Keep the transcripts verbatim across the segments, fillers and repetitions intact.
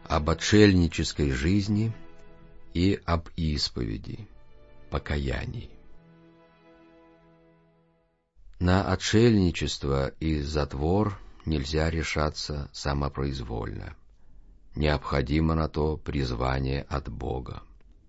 об отшельнической жизни и об исповеди, покаянии. На отшельничество и затвор нельзя решаться самопроизвольно. Необходимо на то призвание от Бога.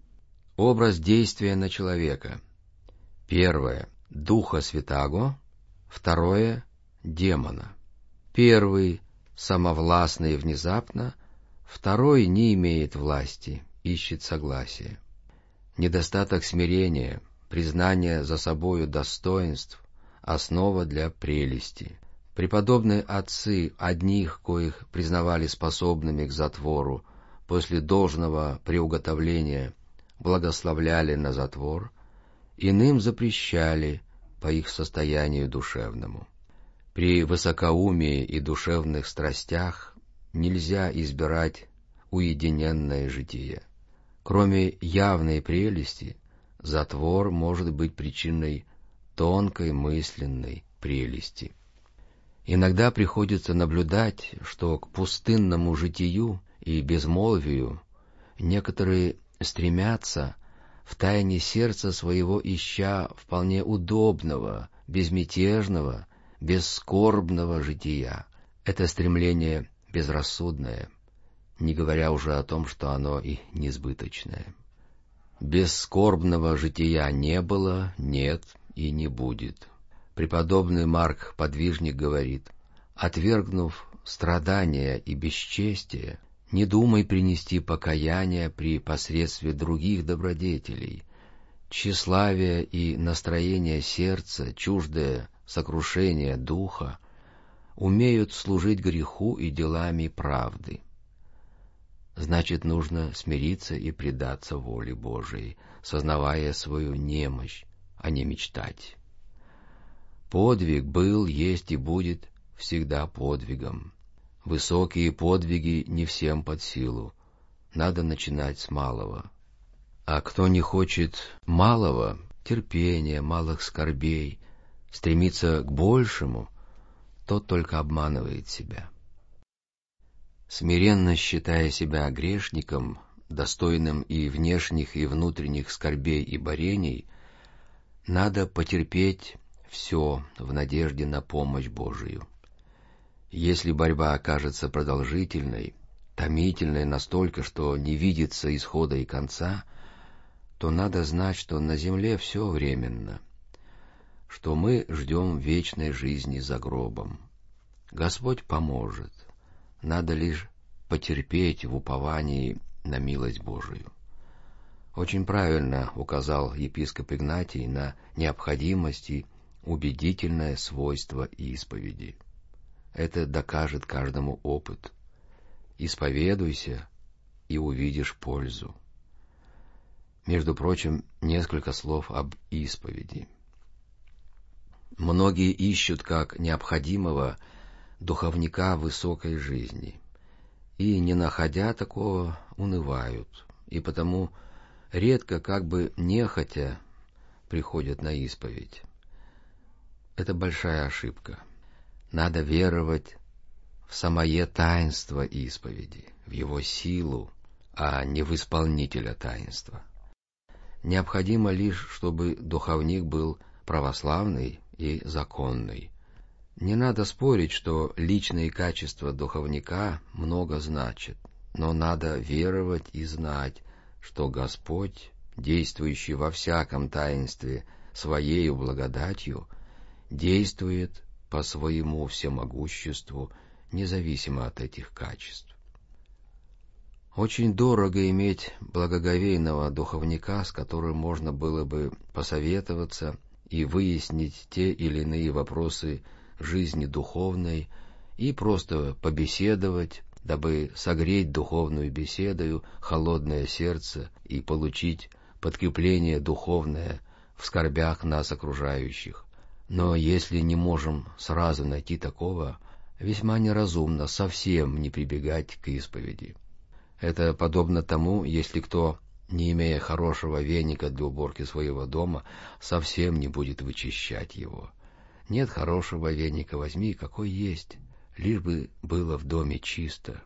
Образ действия на человека. Первое — Духа Святаго, второе — демона. Первый — самовластный внезапно, второй не имеет власти, ищет согласия. Недостаток смирения, признание за собою достоинств — основа для прелести. Преподобные отцы одних, коих признавали способными к затвору, после должного приуготовления благословляли на затвор, иным запрещали по их состоянию душевному. При высокоумии и душевных страстях нельзя избирать уединенное житие. Кроме явной прелести, затвор может быть причиной тонкой мысленной прелести. Иногда приходится наблюдать, что к пустынному житию и безмолвию некоторые стремятся, в тайне сердца своего ища вполне удобного, безмятежного, бесскорбного жития. Это стремление безрассудное, не говоря уже о том, что оно и несбыточное. Бесскорбного жития не было, нет и не будет. Преподобный Марк Подвижник говорит: «Отвергнув страдания и бесчестие, не думай принести покаяние при посредстве других добродетелей. Тщеславие и настроение сердца, чуждое сокрушение духа, умеют служить греху и делами правды». Значит, нужно смириться и предаться воле Божией, сознавая свою немощь, а не мечтать. Подвиг был, есть и будет всегда подвигом. Высокие подвиги не всем под силу. Надо начинать с малого. А кто не хочет малого, терпения, малых скорбей, стремится к большему, тот только обманывает себя. Смиренно считая себя грешником, достойным и внешних, и внутренних скорбей и борений, надо потерпеть все в надежде на помощь Божию. Если борьба окажется продолжительной, томительной настолько, что не видится исхода и конца, то надо знать, что на земле все временно, что мы ждем вечной жизни за гробом. Господь поможет, надо лишь потерпеть в уповании на милость Божию. Очень правильно указал епископ Игнатий на необходимость и убедительное свойство исповеди. Это докажет каждому опыт. Исповедуйся, и увидишь пользу. Между прочим, несколько слов об исповеди. Многие ищут как необходимого духовника высокой жизни, и, не находя такого, унывают, и потому редко, как бы нехотя, приходят на исповедь. Это большая ошибка. Надо веровать в самое таинство исповеди, в его силу, а не в исполнителя таинства. Необходимо лишь, чтобы духовник был православный и законный. Не надо спорить, что личные качества духовника много значат, но надо веровать и знать, что Господь, действующий во всяком таинстве Своею благодатью, действует по своему всемогуществу, независимо от этих качеств. Очень дорого иметь благоговейного духовника, с которым можно было бы посоветоваться и выяснить те или иные вопросы жизни духовной, и просто побеседовать, дабы согреть духовную беседою холодное сердце и получить подкрепление духовное в скорбях нас окружающих. Но если не можем сразу найти такого, весьма неразумно совсем не прибегать к исповеди. Это подобно тому, если кто, не имея хорошего веника для уборки своего дома, совсем не будет вычищать его. Нет хорошего веника, возьми, какой есть, лишь бы было в доме чисто.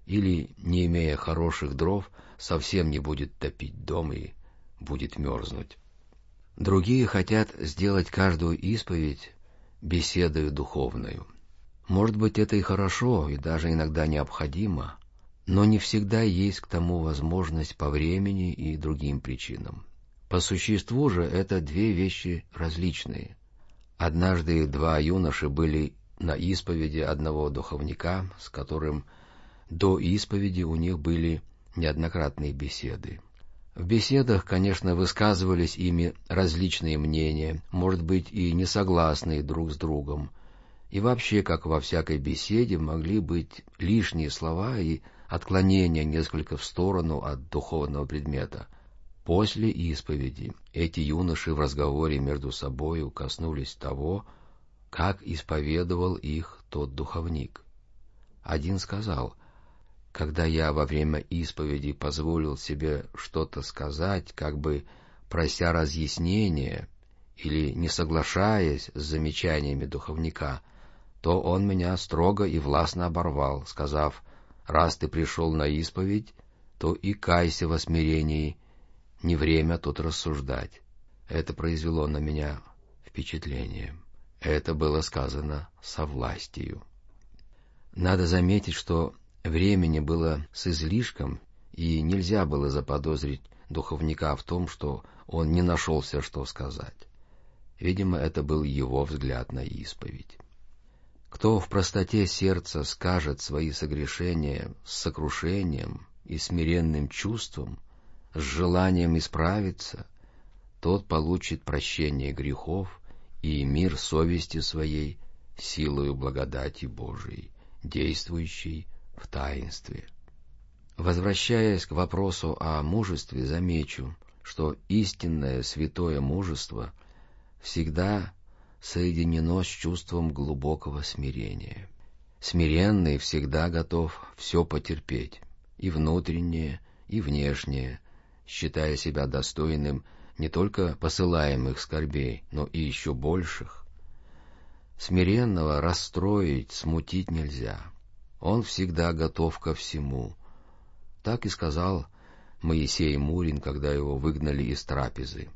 или, не имея хороших дров, совсем не будет топить дом и будет мерзнуть. Другие хотят сделать каждую исповедь беседою духовною. Может быть, это и хорошо, и даже иногда необходимо, но не всегда есть к тому возможность по времени и другим причинам. По существу же это две вещи различные. Однажды два юноши были на исповеди одного духовника, с которым до исповеди у них были неоднократные беседы. В беседах, конечно, высказывались ими различные мнения, может быть, и несогласные друг с другом, и вообще, как во всякой беседе, могли быть лишние слова и отклонения несколько в сторону от духовного предмета. После исповеди эти юноши в разговоре между собою коснулись того, как исповедовал их тот духовник. Один сказал: «Когда я во время исповеди позволил себе что-то сказать, как бы прося разъяснения или не соглашаясь с замечаниями духовника, то он меня строго и властно оборвал, сказав: раз ты пришел на исповедь, то и кайся во смирении, не время тут рассуждать». Это произвело на меня впечатление. Это было сказано со властью. Надо заметить, что времени было с излишком, и нельзя было заподозрить духовника в том, что он не нашелся, что сказать. Видимо, это был его взгляд на исповедь. Кто в простоте сердца скажет свои согрешения с сокрушением и смиренным чувством, с желанием исправиться, тот получит прощение грехов и мир совести своей силою благодати Божией, действующей в таинстве. Возвращаясь к вопросу о мужестве, замечу, что истинное святое мужество всегда соединено с чувством глубокого смирения. Смиренный всегда готов все потерпеть, и внутреннее, и внешнее, считая себя достойным не только посылаемых скорбей, но и еще больших. Смиренного расстроить, смутить нельзя. Он всегда готов ко всему. Так и сказал Моисей Мурин, когда его выгнали из трапезы: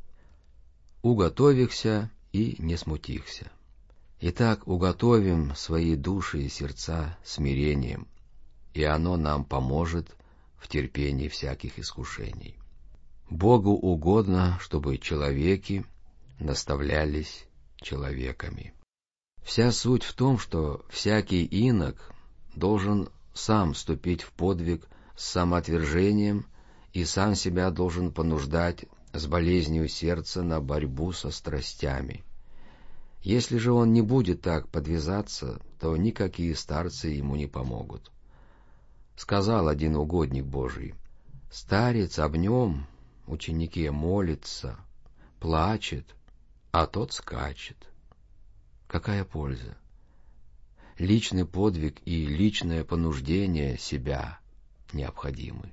«Уготовихся и не смутихся». Итак, уготовим свои души и сердца смирением, и оно нам поможет в терпении всяких искушений. Богу угодно, чтобы человеки наставлялись человеками. Вся суть в том, что всякий инок должен сам вступить в подвиг с самоотвержением и сам себя должен понуждать с болезнью сердца на борьбу со страстями. Если же он не будет так подвязаться, то никакие старцы ему не помогут. Сказал один угодник Божий: «Старец об нем, ученике, молится, плачет, а тот скачет». Какая польза? Личный подвиг и личное понуждение себя необходимы.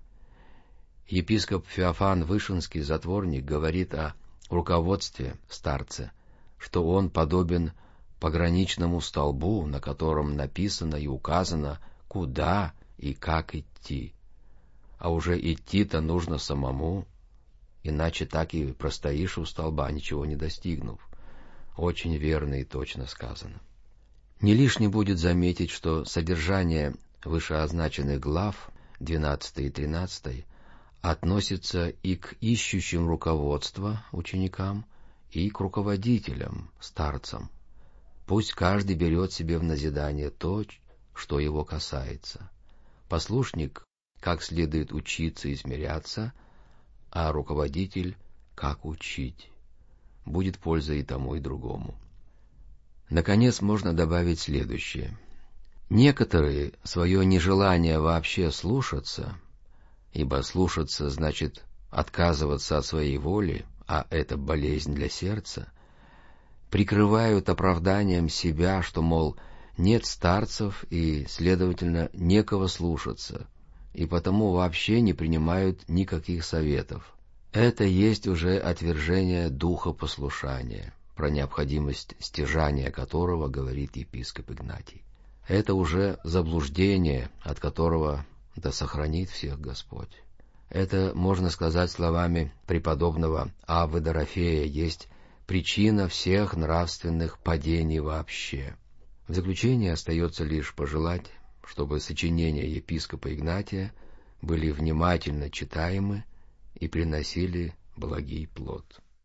Епископ Феофан Вышинский, затворник, говорит о руководстве старца, что он подобен пограничному столбу, на котором написано и указано, куда и как идти. А уже идти-то нужно самому, иначе так и простоишь у столба, ничего не достигнув. Очень верно и точно сказано. Не лишне будет заметить, что содержание вышеозначенных глав двенадцатой и тринадцатой относится и к ищущим руководства ученикам, и к руководителям, старцам. Пусть каждый берет себе в назидание то, что его касается. Послушник как следует учиться и смиряться, а руководитель как учить. Будет польза и тому, и другому. Наконец, можно добавить следующее. Некоторые свое нежелание вообще слушаться, ибо слушаться значит отказываться от своей воли, а это болезнь для сердца, прикрывают оправданием себя, что, мол, нет старцев и, следовательно, некого слушаться, и потому вообще не принимают никаких советов. Это есть уже отвержение духа послушания, про необходимость стяжания которого говорит епископ Игнатий. это уже заблуждение, от которого да сохранит всех Господь. Это, можно сказать словами преподобного Аввы Дорофея, есть причина всех нравственных падений вообще. В заключение остается лишь пожелать, чтобы сочинения епископа Игнатия были внимательно читаемы и приносили благий плод.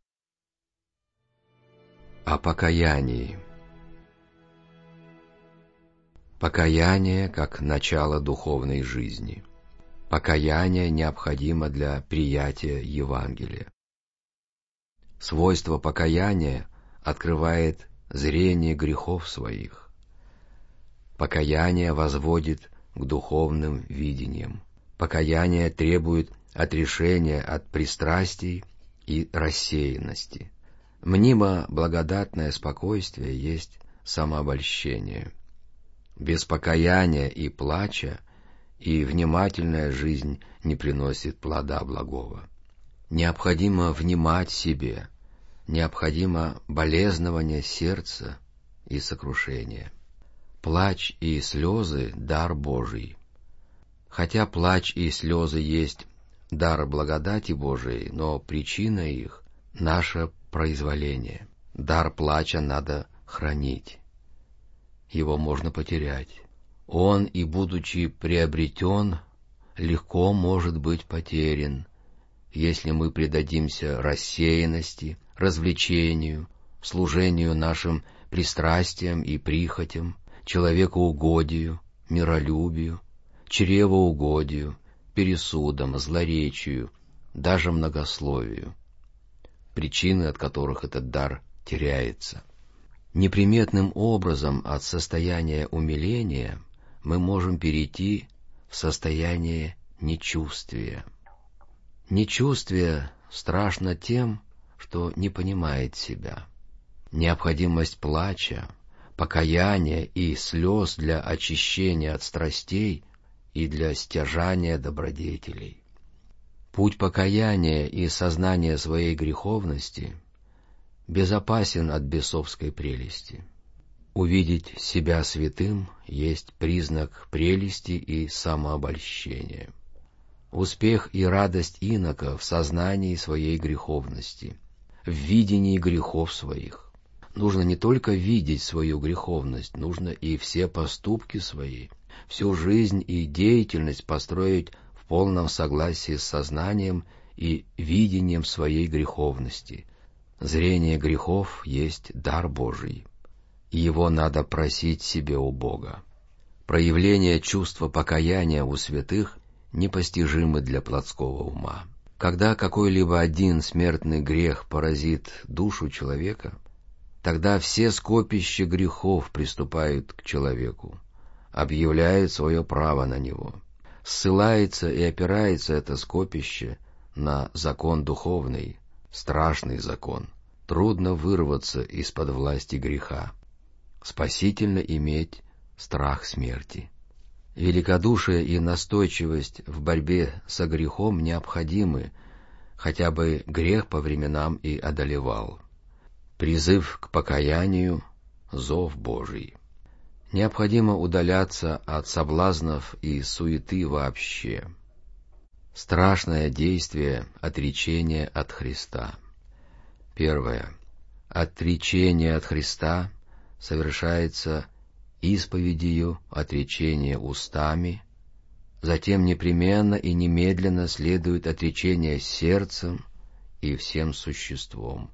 О покаянии. Покаяние как начало духовной жизни. Покаяние необходимо для приятия Евангелия. Свойство покаяния открывает зрение грехов своих. Покаяние возводит к духовным видениям. Покаяние требует отрешения от пристрастий и рассеянности. Мнимо благодатное спокойствие есть самообольщение. Без покаяния и плача и внимательная жизнь не приносит плода благого. Необходимо внимать себе, необходимо болезнование сердца и сокрушение. Плач и слезы — дар Божий. Хотя плач и слезы есть дар благодати Божией, но причина их — наше произволение. Дар плача надо хранить. Его можно потерять. Он, и будучи приобретен, легко может быть потерян, если мы предадимся рассеянности, развлечению, служению нашим пристрастиям и прихотям, человекоугодию, миролюбию, чревоугодию, пересудам, злоречию, даже многословию, причины, от которых этот дар теряется. Неприметным образом от состояния умиления мы можем перейти в состояние нечувствия. Нечувствие страшно тем, что не понимает себя. Необходимость плача, покаяния и слез для очищения от страстей и для стяжания добродетелей. Путь покаяния и сознания своей греховности безопасен от бесовской прелести. Увидеть себя святым есть признак прелести и самообольщения. Успех и радость инока в сознании своей греховности, в видении грехов своих. Нужно не только видеть свою греховность, нужно и все поступки свои, всю жизнь и деятельность построить в полном согласии с сознанием и видением своей греховности. Зрение грехов есть дар Божий. Его надо просить себе у Бога. Проявление чувства покаяния у святых непостижимы для плотского ума. Когда какой-либо один смертный грех поразит душу человека, тогда все скопища грехов приступают к человеку, объявляют свое право на него. Ссылается и опирается это скопище на закон духовный, страшный закон. Трудно вырваться из-под власти греха. Спасительно иметь страх смерти. Великодушие и настойчивость в борьбе со грехом необходимы, хотя бы грех по временам и одолевал. Призыв к покаянию — зов Божий. Необходимо удаляться от соблазнов и суеты вообще. Страшное действие отречения от Христа. Первое. Отречение от Христа совершается исповедью отречения устами, затем непременно и немедленно следует отречение сердцем и всем существом.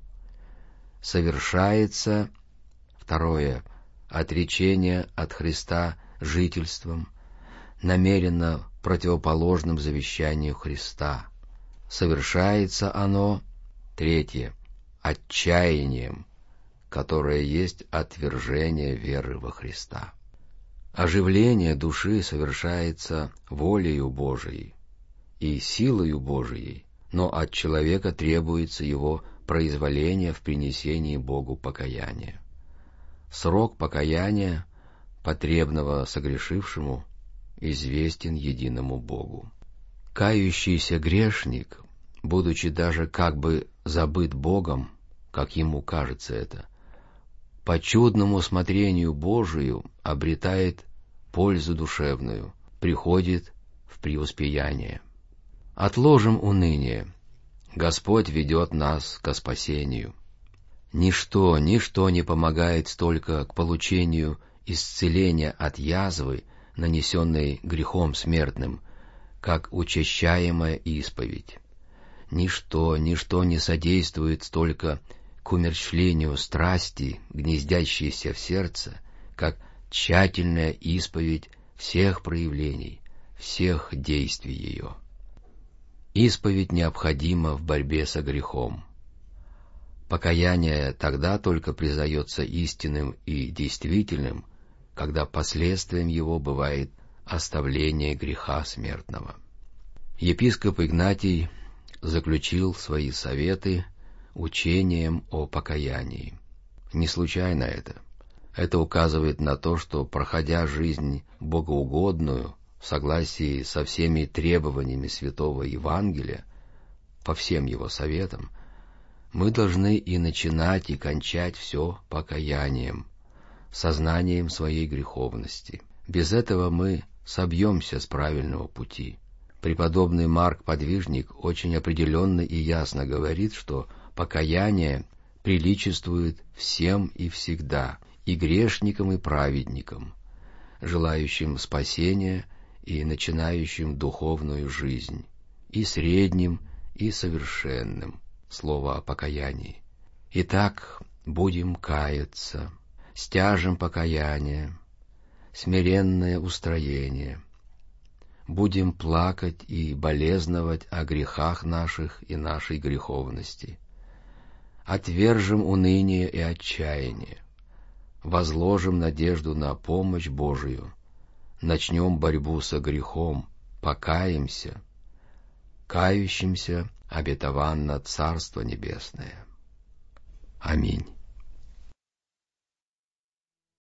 Совершается, второе, отречение от Христа жительством, намеренно противоположным завещанию Христа. Совершается оно, третье, отчаянием, которое есть отвержение веры во Христа. Оживление души совершается волею Божией и силою Божией, но от человека требуется его произволение в принесении Богу покаяния. Срок покаяния, потребного согрешившему, известен единому Богу. Кающийся грешник, будучи даже как бы забыт Богом, как ему кажется это, по чудному смотрению Божию обретает пользу душевную, приходит в преуспеяние. Отложим уныние. Господь ведет нас ко спасению. Ничто, ничто не помогает столько к получению исцеления от язвы, нанесенной грехом смертным, как учащаемая исповедь. Ничто, ничто не содействует столько к умерщвлению страсти, гнездящейся в сердце, как тщательная исповедь всех проявлений, всех действий ее. Исповедь необходима в борьбе со грехом. Покаяние тогда только признается истинным и действительным, когда последствием его бывает оставление греха смертного. Епископ Игнатий заключил свои советы учением о покаянии. Не случайно это. Это указывает на то, что, проходя жизнь богоугодную, в согласии со всеми требованиями Святого Евангелия, по всем его советам, мы должны и начинать, и кончать все покаянием, сознанием своей греховности. Без этого мы собьемся с правильного пути. Преподобный Марк Подвижник очень определенно и ясно говорит, что покаяние приличествует всем и всегда, и грешникам, и праведникам, желающим спасения и начинающим духовную жизнь, и средним, и совершенным. Слово о покаянии. Итак, будем каяться, стяжем покаяние, смиренное устроение. Будем плакать и болезновать о грехах наших и нашей греховности. Отвержем уныние и отчаяние. Возложим надежду на помощь Божию. Начнем борьбу со грехом, покаемся. Кающимся обетованно Царство Небесное. Аминь.